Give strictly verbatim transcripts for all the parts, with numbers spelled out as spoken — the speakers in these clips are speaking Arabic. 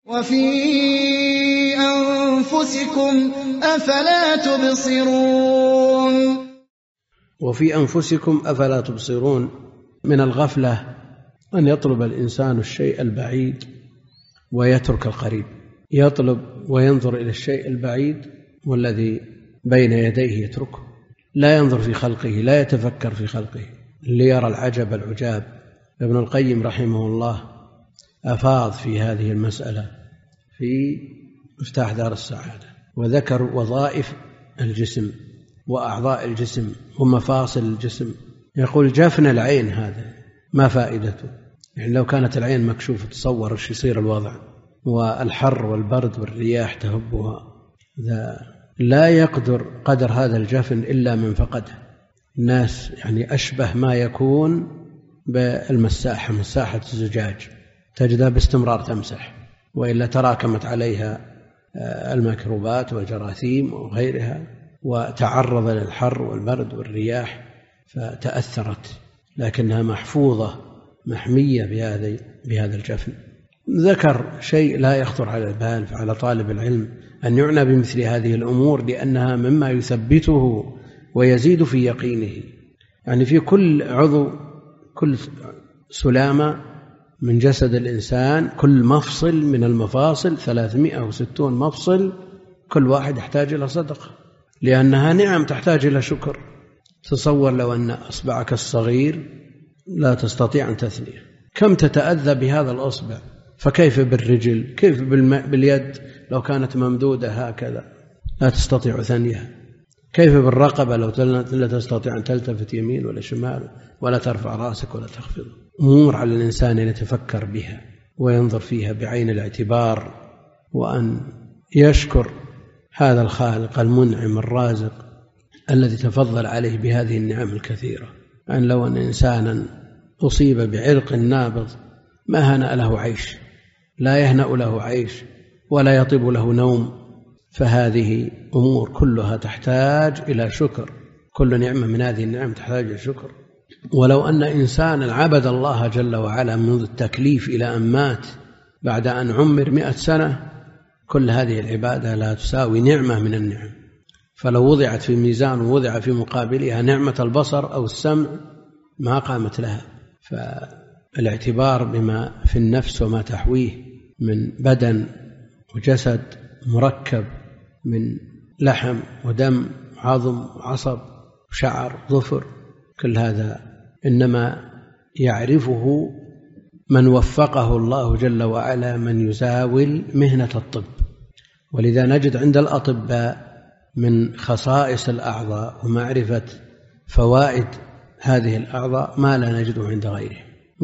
وفي أنفسكم أفلا تبصرون وفي أنفسكم أفلا تبصرون. من الغفلة أن يطلب الإنسان الشيء البعيد ويترك القريب، يطلب وينظر إلى الشيء البعيد والذي بين يديه يتركه، لا ينظر في خلقه، لا يتفكر في خلقه ليرى العجب العجاب. ابن القيم رحمه الله أفاض في هذه المسألة في مفتاح دار السعادة، وذكر وظائف الجسم وأعضاء الجسم ومفاصل الجسم. يقول جفن العين هذا ما فائدته؟ يعني لو كانت العين مكشوفة تصور ايش يصير الوضع، والحر والبرد والرياح تهبها. لا يقدر قدر هذا الجفن إلا من فقده. الناس يعني أشبه ما يكون بالمساحة، مساحة الزجاج تجدها باستمرار تمسح، وإلا تراكمت عليها الميكروبات والجراثيم وغيرها وتعرض للحر والبرد والرياح فتأثرت، لكنها محفوظة محمية بهذا بهذا الجفن. ذكر شيء لا يخطر على البال فعلى طالب العلم أن يعنى بمثل هذه الأمور، لأنها مما يثبته ويزيد في يقينه. يعني في كل عضو، كل سلامة من جسد الإنسان، كل مفصل من المفاصل ثلاثمائة وستون مفصل، كل واحد يحتاج إلى صدقة، لأنها نعم تحتاج إلى شكر. تصور لو أن أصبعك الصغير لا تستطيع أن تثنيه، كم تتأذى بهذا الأصبع، فكيف بالرجل، كيف باليد لو كانت ممدودة هكذا لا تستطيع ثنيها، كيف بالرقبة لو لا تستطيع أن تلتفت يمين ولا شمال ولا ترفع رأسك ولا تخفض. أمور على الإنسان أن يتفكر بها وينظر فيها بعين الاعتبار، وأن يشكر هذا الخالق المنعم الرازق الذي تفضل عليه بهذه النعم الكثيرة. أن لو أن إنسانا أصيب بعرق نابض ما هنأ له عيش، لا يهنأ له عيش ولا يطيب له نوم، فهذه أمور كلها تحتاج إلى شكر. كل نعمة من هذه النعم تحتاج إلى شكر. ولو أن إنسانا عبد الله جل وعلا منذ التكليف إلى أن مات بعد أن عمر مئة سنة، كل هذه العبادة لا تساوي نعمة من النعم. فلو وضعت في ميزان ووضع في مقابلها نعمة البصر أو السمع ما قامت لها. فالاعتبار بما في النفس وما تحويه من بدن وجسد مركب من لحم ودم عظم وعصب وشعر ظفر، كل هذا إنما يعرفه من وفقه الله جل وعلا من يزاول مهنة الطب. ولذا نجد عند الأطباء من خصائص الأعضاء ومعرفة فوائد هذه الأعضاء ما لا نجده عند غيره.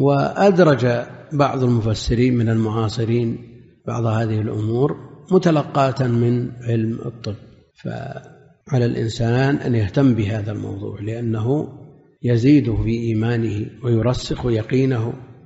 وأدرج بعض المفسرين من المعاصرين بعض هذه الأمور متلقاة من علم الطب. فعلى الإنسان أن يهتم بهذا الموضوع، لأنه يزيده في إيمانه ويرسخ يقينه